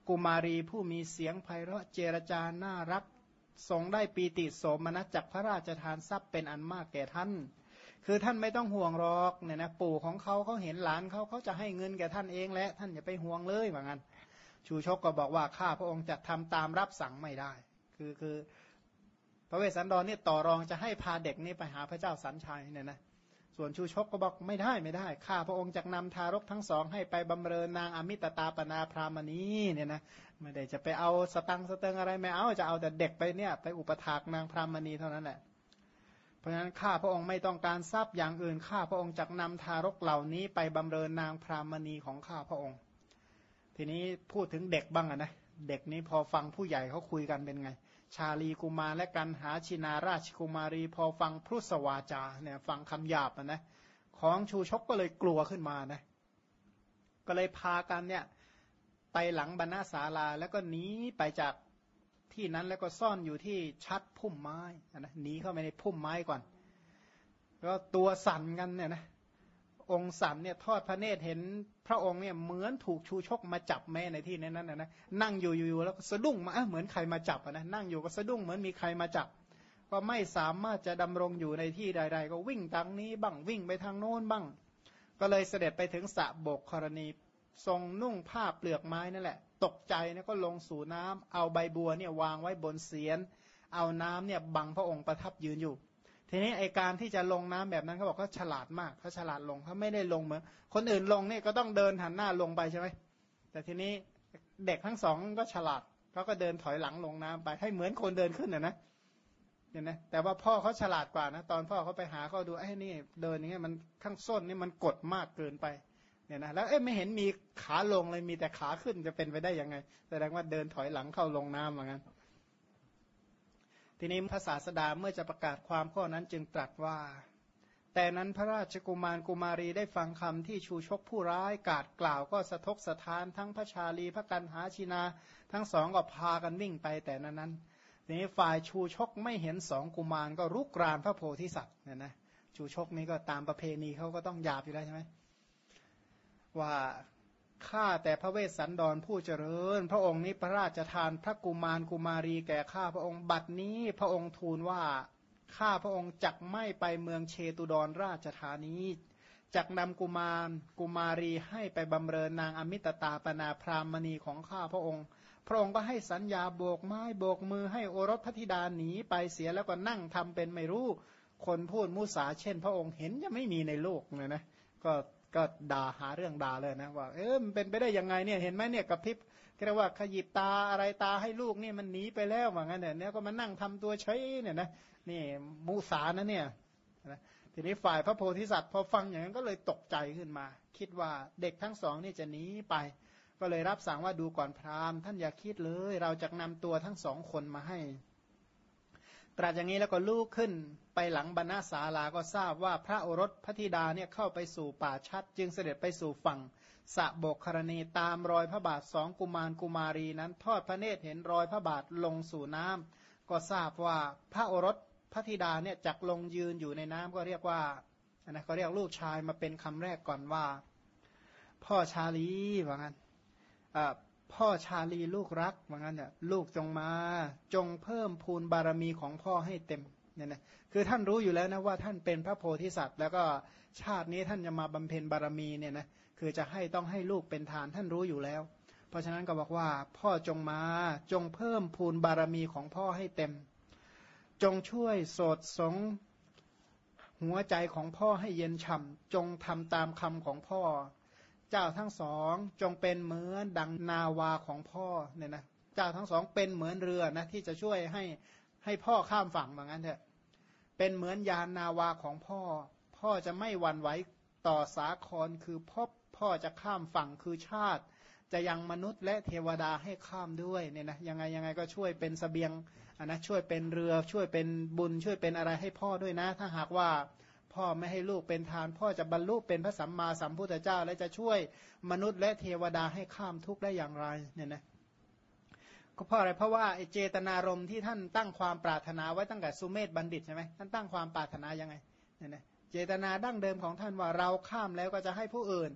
กุมารีผู้มีเสียงไพเราะเจรจาน่ารักทรงได้ปีติโสมนัสจากพระราชทานทรัพย์เป็นอันมากแก่ท่านคือท่านไม่ต้องห่วงหรอกเนี่ยนะปู่ของเขาเห็นหลานเขาจะให้เงินแก่ท่านเองและท่านอย่าไปห่วงเลยว่างั้นชูชกก็บอกว่าข้าพระองค์จะทำตามรับสั่งไม่ได้คือพระเวสสันดรเนี่ยต่อรองจะให้พาเด็กนี่ไปหาพระเจ้าสันชัยเนี่ยนะส่วนชูชกก็บอกไม่ได้ข้าพระองค์จะนำทารกทั้งสองให้ไปบำเรอนางอมิตตาปนาพรามณีเนี่ยนะไม่ได้จะไปเอาสตังอะไรไม่เอาจะเอาแต่เด็กไปเนี่ยไปอุปถากนางพรามณีเท่านั้นแหละเพราะฉะนั้นข้าพระองค์ไม่ต้องการทรัพย์อย่างอื่นข้าพระองค์จะนำทารกเหล่านี้ไปบำเรอนางพรามณีของข้าพระองค์ทีนี้พูดถึงเด็กบ้างนะเด็กนี้พอฟังผู้ใหญ่เขาคุยกันเป็นไงชาลีกุมารและกันหาชินาราชกุมารีพอฟังพุทธวาจาเนี่ยฟังคำหยาบนะของชูชกก็เลยกลัวขึ้นมานะก็เลยพากันเนี่ยไปหลังบรรณาศาลาแล้วก็หนีไปจากที่นั้นแล้วก็ซ่อนอยู่ที่ชัดพุ่มไม้นะหนีเข้าไปในพุ่มไม้ก่อนก็ตัวสั่นกันเนี่ยนะองค์สันเนี่ยทอดพระเนตรเห็นพระองค์เนี่ยเหมือนถูกชูชกมาจับแม่ในที่นั้นนะนั่งอยู่แล้วก็สะดุ้งมาเหมือนใครมาจับนะนั่งอยู่ก็สะดุ้งเหมือนมีใครมาจับก็ไม่สามารถจะดำรงอยู่ในที่ใดๆก็วิ่งทางนี้บ้างวิ่งไปทางโน้นบ้างก็เลยเสด็จไปถึงสระโบกกรณีทรงนุ่งผ้าเปลือกไม้นั่นแหละตกใจนะก็ลงสู่น้ำเอาใบบัวเนี่ยวางไว้บนเสียนเอาน้ำเนี่ยบังพระองค์ประทับยืนอยู่ทีนี้ไอการที่จะลงน้ำแบบนั้นเขาบอกเขาฉลาดมากเขาฉลาดลงเขาไม่ได้ลงเหมือนคนอื่นลงเนี่ยก็ต้องเดินหันหน้าลงไปใช่ไหมแต่ทีนี้เด็กทั้งสองก็ฉลาดเขาก็เดินถอยหลังลงน้ำไปให้เหมือนคนเดินขึ้นนะเนี่ยนะแต่ว่าพ่อเขาฉลาดกว่านะตอนพ่อเขาไปหาเขาดูไอ้นี่เดินอย่างเงี้ยมันข้างส้นนี่มันกดมากเกินไปเนี่ยนะแล้วไม่เห็นมีขาลงเลยมีแต่ขาขึ้นจะเป็นไปได้ยังไงแสดงว่าเดินถอยหลังเข้าลงน้ำเหมือนกันทีนี้พระศาสดาเมื่อจะประกาศความข้อนั้นจึงตรัสว่าแต่นั้นพระราชกุมารกุมารีได้ฟังคำที่ชูชกผู้ร้ายกาดกล่าวก็สะทกสะท้านทั้งพระชาลีพระกันหาชินาทั้งสองก็พากันวิ่งไปแต่นั้นทีนี้ฝ่ายชูชกไม่เห็นสองกุมารก็รุกรานพระโพธิสัตว์เนี่ยนะชูชกนี้ก็ตามประเพณีเขาก็ต้องหยาบอยู่แล้วใช่ไหมว่าข้าแต่พระเวสสันดรผู้เจริญพระองค์นี้พระราชทานพระกุมารกุมารีแก่ข้าพระองค์บัดนี้พระองค์ทูลว่าข้าพระองค์จักไม่ไปเมืองเชตุดรราชธานีจักนำกุมารกุมารีให้ไปบำเรอนางอมิตตาปนาพรามณีของข้าพระองค์พระองค์ก็ให้สัญญาโบกไม้โบกมือให้โอรสพธิดาหนีไปเสียแล้วก็นั่งทำเป็นไม่รู้คนพูดมุสาเช่นพระองค์เห็นจะไม่มีในโลกเลยนะก็ด่าหาเรื่องด่าเลยนะว่ามันเป็นไปได้ยังไงเนี่ยเห็นไหมเนี่ยกับพริบเรียกว่าขยิบตาอะไรตาให้ลูกนี่มันหนีไปแล้วว่างั้นเนี่ยก็มานั่งทำตัวเฉยเนี่ยนะนี่มุสานะเนี่ยนะทีนี้ฝ่ายพระโพธิสัตว์พอฟังอย่างนั้นก็เลยตกใจขึ้นมาคิดว่าเด็กทั้งสองนี่จะหนีไปก็เลยรับสั่งว่าดูก่อนพราหมณ์ท่านอย่าคิดเลยเราจะนำตัวทั้งสองคนมาให้ตรัสอย่างนี้แล้วก็ลุกขึ้นไปหลังบรรณาศาลาก็ทราบว่าพระโอรสพระธิดาเนี่ยเข้าไปสู่ป่าชัดจึงเสด็จไปสู่ฝั่งสะโบกครณีตามรอยพระบาทสองกุมารกุมารีนั้นทอดพระเนตรเห็นรอยพระบาทลงสู่น้ำก็ทราบว่าพระโอรสพระธิดาเนี่ยจักลงยืนอยู่ในน้ำก็เรียกว่านะเขาเรียกลูกชายมาเป็นคำแรกก่อนว่าพ่อชาลีว่างั้นพ่อชาลีลูกรักว่างั้นเนี่ยลูกจงมาจงเพิ่มพูนบารมีของพ่อให้เต็มเนี่ยนะคือท่านรู้อยู่แล้วนะว่าท่านเป็นพระโพธิสัตว์แล้วก็ชาตินี้ท่านจะมาบำเพ็ญบารมีเนี่ยนะคือจะต้องให้ลูกเป็นทานท่านรู้อยู่แล้วเพราะฉะนั้นก็บอกว่าพ่อจงมาจงเพิ่มพูนบารมีของพ่อให้เต็มจงช่วยโสดสงหัวใจของพ่อให้เย็นฉ่ำจงทำตามคำของพ่อเจ้าทั้งสองจงเป็นเหมือนดังนาวาของพ่อเนี่ยนะเจ้าทั้งสองเป็นเหมือนเรือนะที่จะช่วยให้พ่อข้ามฝั่งเหมือนกันเถอะเป็นเหมือนยานนาวาของพ่อพ่อจะไม่หวั่นไหวต่อสาครคือพ่อจะข้ามฝั่งคือชาติจะยังมนุษย์และเทวดาให้ข้ามด้วยเนี่ยนะยังไงก็ช่วยเป็นเสบียงนะช่วยเป็นเรือช่วยเป็นบุญช่วยเป็นอะไรให้พ่อด้วยนะถ้าหากว่าพ่อไม่ให้ลูกเป็นทานพ่อจะบรรลุเป็นพระสัมมาสัมพุทธเจ้าและจะช่วยมนุษย์และเทวดาให้ข้ามทุกข์ได้อย่างไรเนี่ยนะก็เพราะอะไรเพราะว่าเจตนารมณ์ที่ท่านตั้งความปรารถนาไว้ตั้งแต่สุเมธบัณฑิตใช่ไหมท่านตั้งความปรารถนายังไงเนี่ยนะเจตนาดั้งเดิมของท่านว่าเราข้ามแล้วก็จะให้ผู้อื่น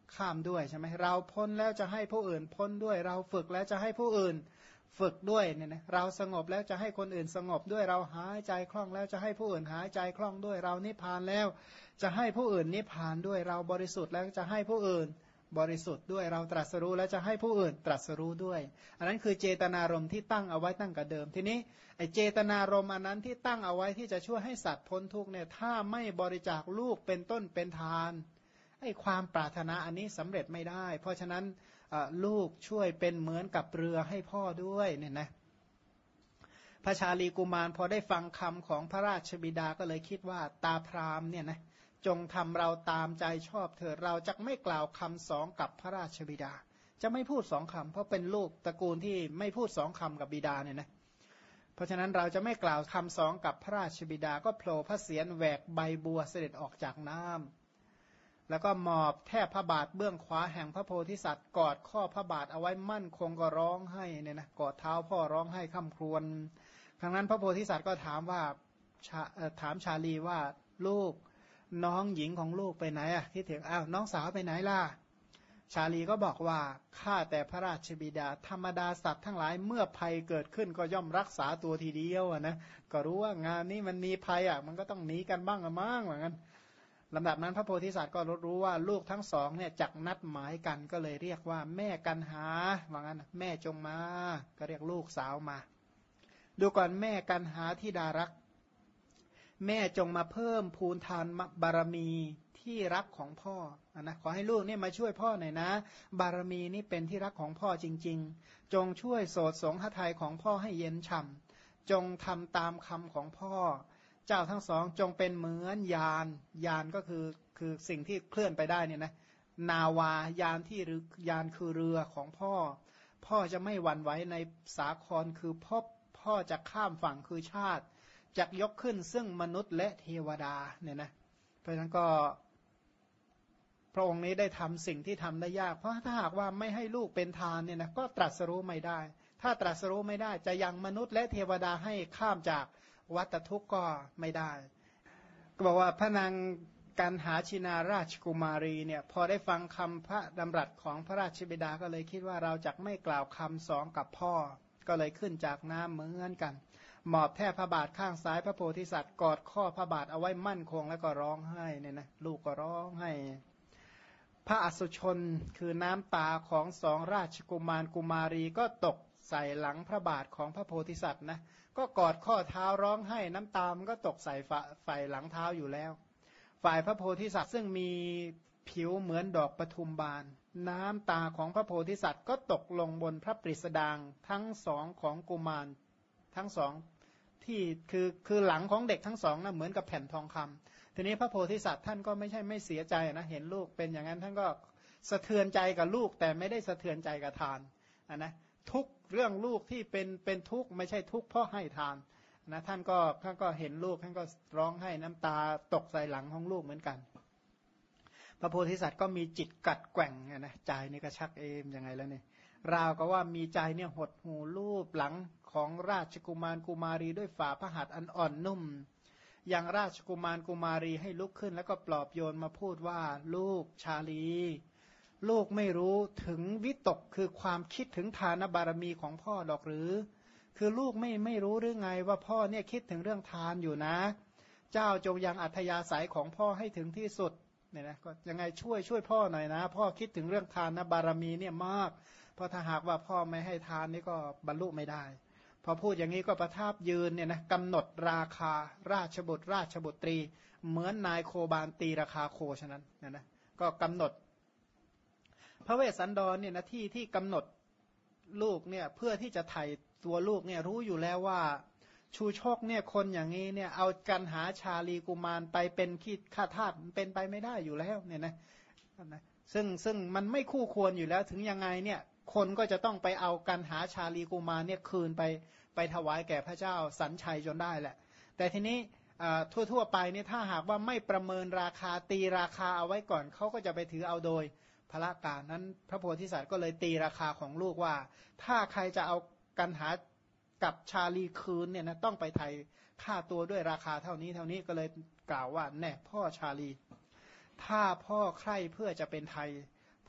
ข้ามด้วยใช่ไหมเราพ้นแล้วจะให้ผู้อื่นพ้นด้วยเราฝึกแล้วจะให้ผู้อื่นฝึกด้วยเนี่ยนะเราสงบแล้วจะให้คนอื่นสงบด้วยเราหายใจคล่องแล้วจะให้ผู้อื่นหายใจคล่องด้วยเรานิพพานแล้วจะให้ผู้อื่นนิพพานด้วยเราบริสุทธิ์แล้วจะให้ผู้อื่นบริสุทธิ์ด้วยเราตรัสรู้แล้วจะให้ผู้อื่นตรัสรู้ด้วยอันนั้นคือเจตนารมณ์ที่ตั้งเอาไว้ตั้งแต่เดิมทีนี้ไอเจตนารมณ์อันนั้นที่ตั้งเอาไว้ที่จะช่วยให้สัตว์พ้นทุกข์เนี่ยถ้าไม่บริจาคลูกเป็นต้นเป็นทานไอความปรารถนาอันนี้สำเร็จไม่ได้เพราะฉะนั้นลูกช่วยเป็นเหมือนกับเรือให้พ่อด้วยเนี่ยนะพระชาลีกุมารพอได้ฟังคำของพระราชบิดาก็เลยคิดว่าตาพราหมณ์เนี่ยนะจงทำเราตามใจชอบเถิดเราจะไม่กล่าวคำสองกับพระราชบิดาจะไม่พูดสองคำเพราะเป็นลูกตระกูลที่ไม่พูดสองคำกับบิดาเนี่ยนะเพราะฉะนั้นเราจะไม่กล่าวคำสองกับพระราชบิดาก็โผล่พระเศียรแหวกใบบัวเสด็จออกจากน้ำแล้วก็หมอบแทบพระบาทเบื้องขวาแห่งพระโพธิสัตว์กอดข้อพระบาทเอาไว้มั่นคงก็ร้องไห้เนี่ยนะกอดเท้าพ่อร้องไห้ค่ำครวญครั้งนั้นพระโพธิสัตว์ก็ถามว่าถามชาลีว่าลูกน้องหญิงของลูกไปไหนอ่ะคิดถึงอ้าวน้องสาวไปไหนล่ะชาลีก็บอกว่าข้าแต่พระราชบิดาธรรมดาสัตว์ทั้งหลายเมื่อภัยเกิดขึ้นก็ย่อมรักษาตัวทีเดียวนะก็รู้ว่างานนี้มันมีภัยอ่ะมันก็ต้องหนีกันบ้างละมั้งเหมือนกันลำดับนั้นพระโพธิสัตว์ก็รู้ว่าลูกทั้งสองเนี่ยจักนัดหมายกันก็เลยเรียกว่าแม่กันหาว่างั้นแม่จงมาก็เรียกลูกสาวมาดูก่อนแม่กันหาที่ดารักแม่จงมาเพิ่มพูนทานบารมีที่รักของพ่อนะขอให้ลูกเนี่ยมาช่วยพ่อหน่อยนะบารมีนี่เป็นที่รักของพ่อจริงๆจงช่วยโสดสงหทัยของพ่อให้เย็นฉ่ำจงทำตามคำของพ่อเจ้าทั้งสองจงเป็นเหมือนยานก็คือสิ่งที่เคลื่อนไปได้เนี่ยนะนาวายานที่หรือยานคือเรือของพ่อพ่อจะไม่หวั่นไหวในสาครคือพ่อจะข้ามฝั่งคือชาติจักยกขึ้นซึ่งมนุษย์และเทวดาเนี่ยนะเพราะฉะนั้นก็พระองค์นี้ได้ทำสิ่งที่ทำได้ยากเพราะถ้าหากว่าไม่ให้ลูกเป็นทานเนี่ยนะก็ตรัสรู้ไม่ได้ถ้าตรัสรู้ไม่ได้จะยังมนุษย์และเทวดาให้ข้ามจากวัฏทุกข์ก็ไม่ได้ก็บอกว่าพระนางกันหาชินาราชกุมารีเนี่ยพอได้ฟังคำพระดำรัสของพระราชบิดาก็เลยคิดว่าเราจะไม่กล่าวคำสองกับพ่อก็เลยขึ้นจากน้ำเหมือนกันหมอบแทบพระบาทข้างซ้ายพระโพธิสัตว์กอดข้อพระบาทเอาไว้มั่นคงแล้วก็ร้องไห้เนี่ยนะลูกก็ร้องไห้พระอสุชนคือน้ำตาของสองราชกุมารกุมารีก็ตกใส่หลังพระบาทของพระโพธิสัตว์นะก็กอดข้อเท้าร้องไห้น้ำตามันก็ตกใส่ฝ่ายหลังเท้าอยู่แล้วฝ่ายพระโพธิสัตว์ซึ่งมีผิวเหมือนดอกปทุมบานน้ำตาของพระโพธิสัตว์ก็ตกลงบนพระปริสดางทั้งสองของกุมารทั้งสองที่คือหลังของเด็กทั้งสองนะเหมือนกับแผ่นทองคำทีนี้พระโพธิสัตว์ท่านก็ไม่ใช่ไม่เสียใจนะเห็นลูกเป็นอย่างนั้นท่านก็สะเทือนใจกับลูกแต่ไม่ได้สะเทือนใจกับทานนะทุกเรื่องลูกที่เป็นทุกข์ไม่ใช่ทุกข์เพราะให้ทานนะท่านก็เห็นลูกท่านก็ร้องให้น้ำตาตกใส่หลังของลูกเหมือนกันพระโพธิสัตว์ก็มีจิตกัดแกว่งนะใจนี่ก็ชักเอมยังไงแล้วเนี่ยราวก็ว่ามีใจเนี่ยหดหูรูปหลังของราชกุมารกุมารีด้วยฝ่าพระหัตถ์อันอ่อนนุ่มอย่างราชกุมารกุมารีให้ลุกขึ้นแล้วก็ปลอบโยนมาพูดว่าลูกชาลีลูกไม่รู้ถึงวิตกคือความคิดถึงทานบารมีของพ่อดอกหรือคือลูกไม่รู้หรือไงว่าพ่อเนี่ยคิดถึงเรื่องทานอยู่นะเจ้าจงยังอัธยาศัยของพ่อให้ถึงที่สุดเนี่ยนะก็ยังไงช่วยพ่อหน่อยนะพ่อคิดถึงเรื่องทานบารมีเนี่ยมากเพราะถ้าหากว่าพ่อไม่ให้ทานนี่ก็บรรลุไม่ได้พอพูดอย่างนี้ก็ประทับยืนเนี่ยนะกำหนดราคาราชบุตรราชบุตรีเหมือนนายโคบาลตีราคาโคฉะนั้นนะก็กำหนดพระเวสสันดรเนี่ยนะที่กำหนดลูกเนี่ยเพื่อที่จะไถ่ตัวลูกเนี่ยรู้อยู่แล้วว่าชูชกเนี่ยคนอย่างนี้เนี่ยเอากันหาชาลีกุมารไปเป็นขี้ข้าทาสเป็นไปไม่ได้อยู่แล้วเนี่ยนะซึ่งมันไม่คู่ควรอยู่แล้วถึงยังไงเนี่ยคนก็จะต้องไปเอากันหาชาลีกุมารเนี่ยคืนไปถวายแก่พระเจ้าสัญชัยจนได้แหละแต่ทีนี้ทั่วไปเนี่ยถ้าหากว่าไม่ประเมินราคาตีราคาเอาไว้ก่อนเขาก็จะไปถือเอาโดยพละการนั้นพระโพธิสัตว์ก็เลยตีราคาของลูกว่าถ้าใครจะเอากันหากับชาลีคืนเนี่ยนะต้องไปไถ่ค่าตัวด้วยราคาเท่านี้ก็เลยกล่าวว่าแน่พ่อชาลีถ้าพ่อใคร่เพื่อจะเป็นไทย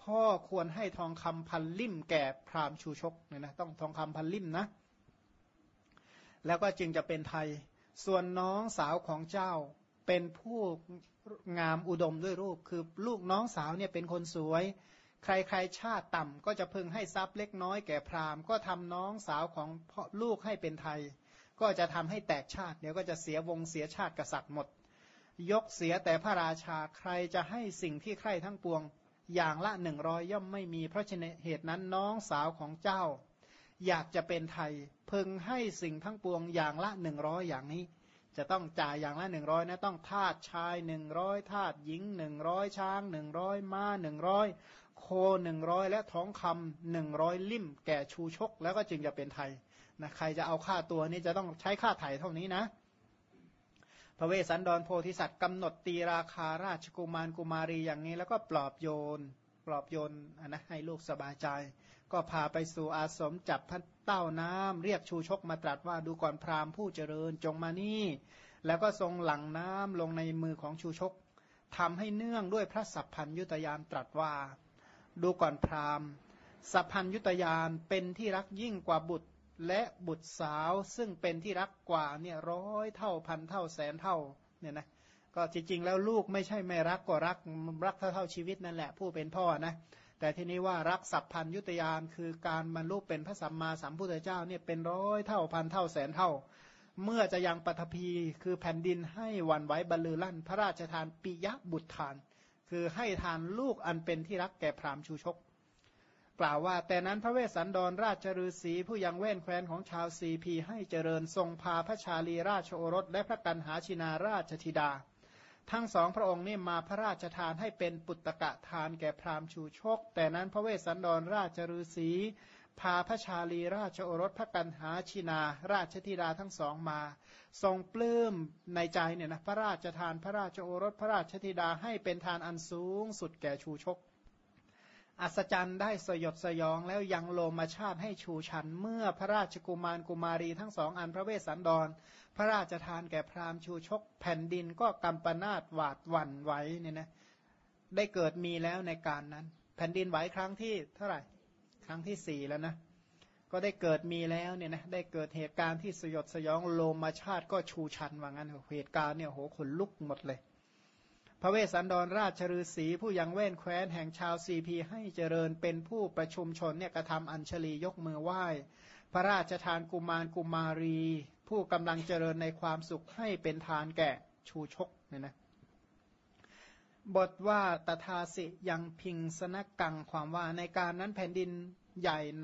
พ่อควรให้ทองคำพันลิ่มแก่พราหมณ์ชูชกเนี่ยนะต้องทองคำพันลิ่มนะแล้วก็จึงจะเป็นไทยส่วนน้องสาวของเจ้าเป็นผู้งามอุดมด้วยรูปคือลูกน้องสาวเนี่ยเป็นคนสวยใครๆชาติต่ำก็จะพึงให้ทรัพย์เล็กน้อยแก่พราหมณ์ก็ทำน้องสาวของลูกให้เป็นไทยก็จะทำให้แตกชาติเดี๋ยวก็จะเสียวงเสียชาติกษัตริย์หมดยกเสียแต่พระราชาใครจะให้สิ่งที่ใครทั้งปวงอย่างละ100ย่อมไม่มีเพราะฉะนั้นเหตุนั้นน้องสาวของเจ้าอยากจะเป็นไทยพึงให้สิ่งทั้งปวงอย่างละ100อย่างนี้จะต้องจ่ายอย่างละ100นะต้องทาสชาย100ทาสหญิง100ช้าง100ม้า100โค100และทองคำ100ลิ่มแก่ชูชกแล้วก็จึงจะเป็นไทยนะใครจะเอาค่าตัวนี้จะต้องใช้ค่าไถ่เท่านี้นะพระเวสสันดรโพธิสัตว์กำหนดตีราคาราชกุมารกุมารีอย่างนี้แล้วก็ปลอบโยนนะให้ลูกสบายใจก็พาไปสู่อาสมจับพระเต้าน้ำเรียกชูชกมาตรัสว่าดูก่อนพราหมณ์ผู้เจริญจงมานี่แล้วก็ทรงหลั่งน้ำลงในมือของชูชกทำให้เนื่องด้วยพระสัพพัญญุตยานตรัสว่าดูก่อนพราหมณ์สัพพัญญุตยานเป็นที่รักยิ่งกว่าบุตรและบุตรสาวซึ่งเป็นที่รักกว่าเนี่ย100 เท่าพันเท่าแสนเท่าเนี่ยนะก็จริงๆแล้วลูกไม่ใช่ไม่รักก็รักเท่าชีวิตนั่นแหละผู้เป็นพ่อนะแต่ทีนี้ว่ารักสัพพัญญุตยานคือการบรรลุเป็นพระสัมมาสัมพุทธเจ้าเนี่ยเป็น100 เท่าพันเท่าแสนเท่าเมื่อจะยังปฐพีคือแผ่นดินให้หวั่นไหวบรรลือลั่นพระราชทานปิยบุตรทานคือให้ทานลูกอันเป็นที่รักแก่พราหมณ์ชูชกกล่าวว่าแต่นั้นพระเวสสันดรราชฤาษีผู้ยังแว่นแคว้นของชาวซีพีให้เจริญทรงพาพระชาลีราชโอรสและพระกันหาชินาราชธิดาทั้งสองพระองค์นี่มาพระราชทานให้เป็นปุตตกะทานแก่พราหมณ์ชูชกแต่นั้นพระเวสสันดรราชฤาษีพาพระชาลีราชโอรสพระกันหาชินาราชธิดาทั้งสองมาทรงปลื้มในใจเนี่ยนะพระราชทานพระราชโอรสพระราชธิดาให้เป็นทานอันสูงสุดแก่ชูชกอัศจรรย์ได้สยดสยองแล้วยังโลมาชาติให้ชูชันเมื่อพระราชกุมารกุมารีทั้งสองอันพระเวสสันดรพระราชทานแก่พราหมณ์ชูชกแผ่นดินก็กำปนาตหวาดหวั่นไหวเนี่ยนะได้เกิดมีแล้วในการนั้นแผ่นดินไหวครั้งที่เท่าไหร่ครั้งที่4แล้วนะก็ได้เกิดมีแล้วเนี่ยนะได้เกิดเหตุการณ์ที่สยดสยองโลมาชาติก็ชูชันว่างั้นเหตุการณ์เนี่ยโหขนลุกหมดเลยพระเวสสันดรราชฤาษีผู้ยังเว้นแคว้นแห่งชาวซีพีให้เจริญเป็นผู้ประชุมชนเนี่ยกระทำอัญชลียกมือไหว้พระราชทานกุมารกุมารีผู้กำลังเจริญในความสุขให้เป็นทานแก่ชูชกเนี่ยนะบทว่าตถาสิยังพิงสนกังความว่าในการนั้นแผ่นดินใหญ่หนา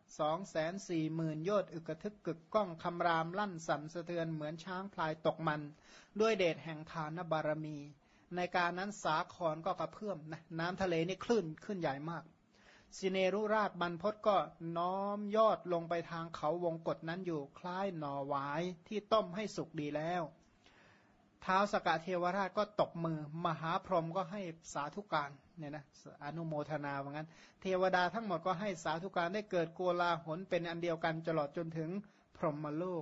240,000 โยชน์อึกทึกกึกก้องคำรามลั่นสั่นสะเทือนเหมือนช้างพลายตกมันด้วยเดชแห่งทานบารมีในการนั้นสาครก็กระเพื่อมนะน้ำทะเลนี่คลื่นขึ้นใหญ่มากสิเนรุราชบรรพตก็น้อมยอดลงไปทางเขาวงกฏนั้นอยู่คล้ายหน่อหวายที่ต้มให้สุกดีแล้วท้าวสกเทวราชก็ตบมือมหาพรหมก็ให้สาธุการเนี่ยนะอนุโมทนาว่างั้นเทวดาทั้งหมดก็ให้สาธุการได้เกิดโกลาหลเป็นอันเดียวกันตลอดจนถึงพรหมโลก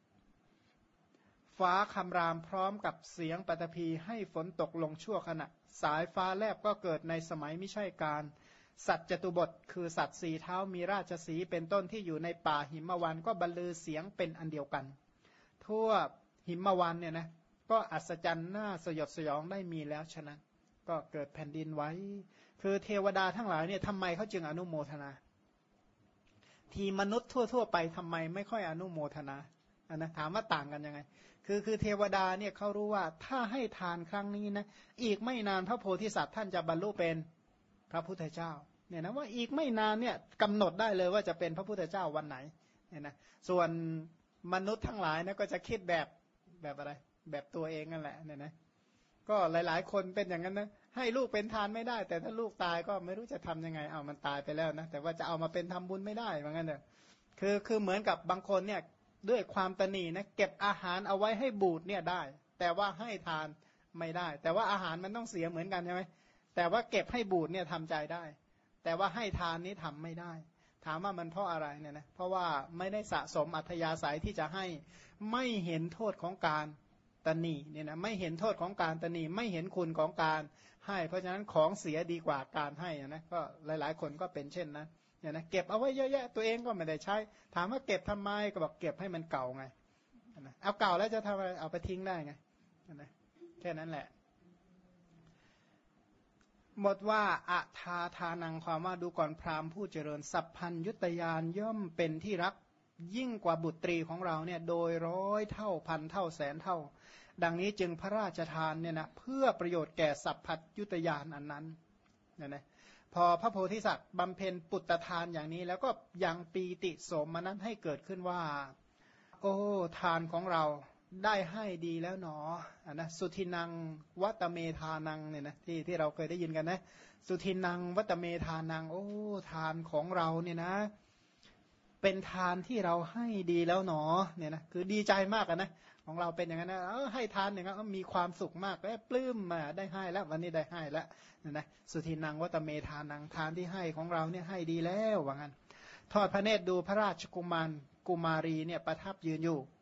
ฟ้าคำรามพร้อมกับเสียงปฐพีให้ฝนตกลงชั่วขณะสายฟ้าแลบก็เกิดในสมัยไม่ใช่การสัตว์จตุบทคือสัตว์4 เท้ามีราชสีห์เป็นต้นที่อยู่ในป่าหิมวันก็บรรลือเสียงเป็นอันเดียวกันทั่วหิมวันเนี่ยนะก็อัศจรรย์น่าสยดสยองได้มีแล้วฉะนั้นก็เกิดแผ่นดินไหวคือเทวดาทั้งหลายเนี่ยทำไมเขาจึงอนุโมทนาทีมนุษย์ทั่วๆไปทำไมไม่ค่อยอนุโมทนานะถามว่าต่างกันยังไงคือเทวดาเนี่ยเขารู้ว่าถ้าให้ทานครั้งนี้นะอีกไม่นานพระโพธิสัตว์ท่านจะบรรลุเป็นพระพุทธเจ้าเนี่ยนะว่าอีกไม่นานเนี่ยกำหนดได้เลยว่าจะเป็นพระพุทธเจ้าวันไหนเนี่ยนะส่วนมนุษย์ทั้งหลายนะก็จะคิดแบบอะไรแบบตัวเองนั่นแหละเนี่ยนะก็หลายๆคนเป็นอย่างนั้นนะให้ลูกเป็นทานไม่ได้แต่ถ้าลูกตายก็ไม่รู้จะทำยังไงเอามันตายไปแล้วนะแต่ว่าจะเอามาเป็นทำบุญไม่ได้เหมือนกันเนอะคือเหมือนกับบางคนเนี่ยด้วยความตนีนะเก็บอาหารเอาไว้ให้บูดเนี่ยได้แต่ว่าให้ทานไม่ได้แต่ว่าอาหารมันต้องเสียเหมือนกันใช่ไหมแต่ว่าเก็บให้บูดเนี่ยทำใจได้แต่ว่าให้ทานนี้ทำไม่ได้ถามว่ามันเพราะอะไรเนี่ยนะเพราะว่าไม่ได้สะสมอัธยาศัยที่จะให้ไม่เห็นโทษของการตตณีเนี่ยนะไม่เห็นโทษของการตณีไม่เห็นคุณของการให้เพราะฉะนั้นของเสียดีกว่าการให้นะก็หลายๆคนก็เป็นเช่นนั้นเนี่ยนะเก็บเอาไว้เยอะแยะตัวเองก็ไม่ได้ใช้ถามว่าเก็บทำไมก็บอกเก็บให้มันเก่าไงนะเอาเก่าแล้วจะทำอะไรเอาไปทิ้งได้ไงนะแค่นั้นแหละหมดว่าอะทาทานังความว่าดูก่อนพราหมณ์ผู้เจริญสัพพัญยุตยานย่อมเป็นที่รักยิ่งกว่าบุตรีของเราเนี่ยโดยร้อยเท่าพันเท่าแสนเท่าดังนี้จึงพระราชทานเนี่ยนะเพื่อประโยชน์แก่สัพพัญยุตยานอันนั้นเนี่ยนะพอพระโพธิสัตว์บำเพ็ญปุตตทานอย่างนี้แล้วก็ยังปีติโสมนัสให้เกิดขึ้นว่าโอ้ทานของเราได้ให้ดีแล้วหนอนะสุทินังวัตเมธานังเนี่ยนะที่เราเคยได้ยินกันนะสุทินังวัตเมธานังโอ้ทานของเราเนี่ยนะเป็นทานที่เราให้ดีแล้วหนอเนี่ยนะคือดีใจมากนะของเราเป็นอย่างนั้นนะให้ทานอย่างนั้นมีความสุขมากปลื้มมาได้ให้แล้ววันนี้ได้ให้แล้วนะสุทินังวัตเมธานังทานที่ให้ของเราเนี่ยให้ดีแล้วว่างั้นทอดพระเนตรดูพระราชกุมารกุมารีเนี่ยประทับยืนอยู่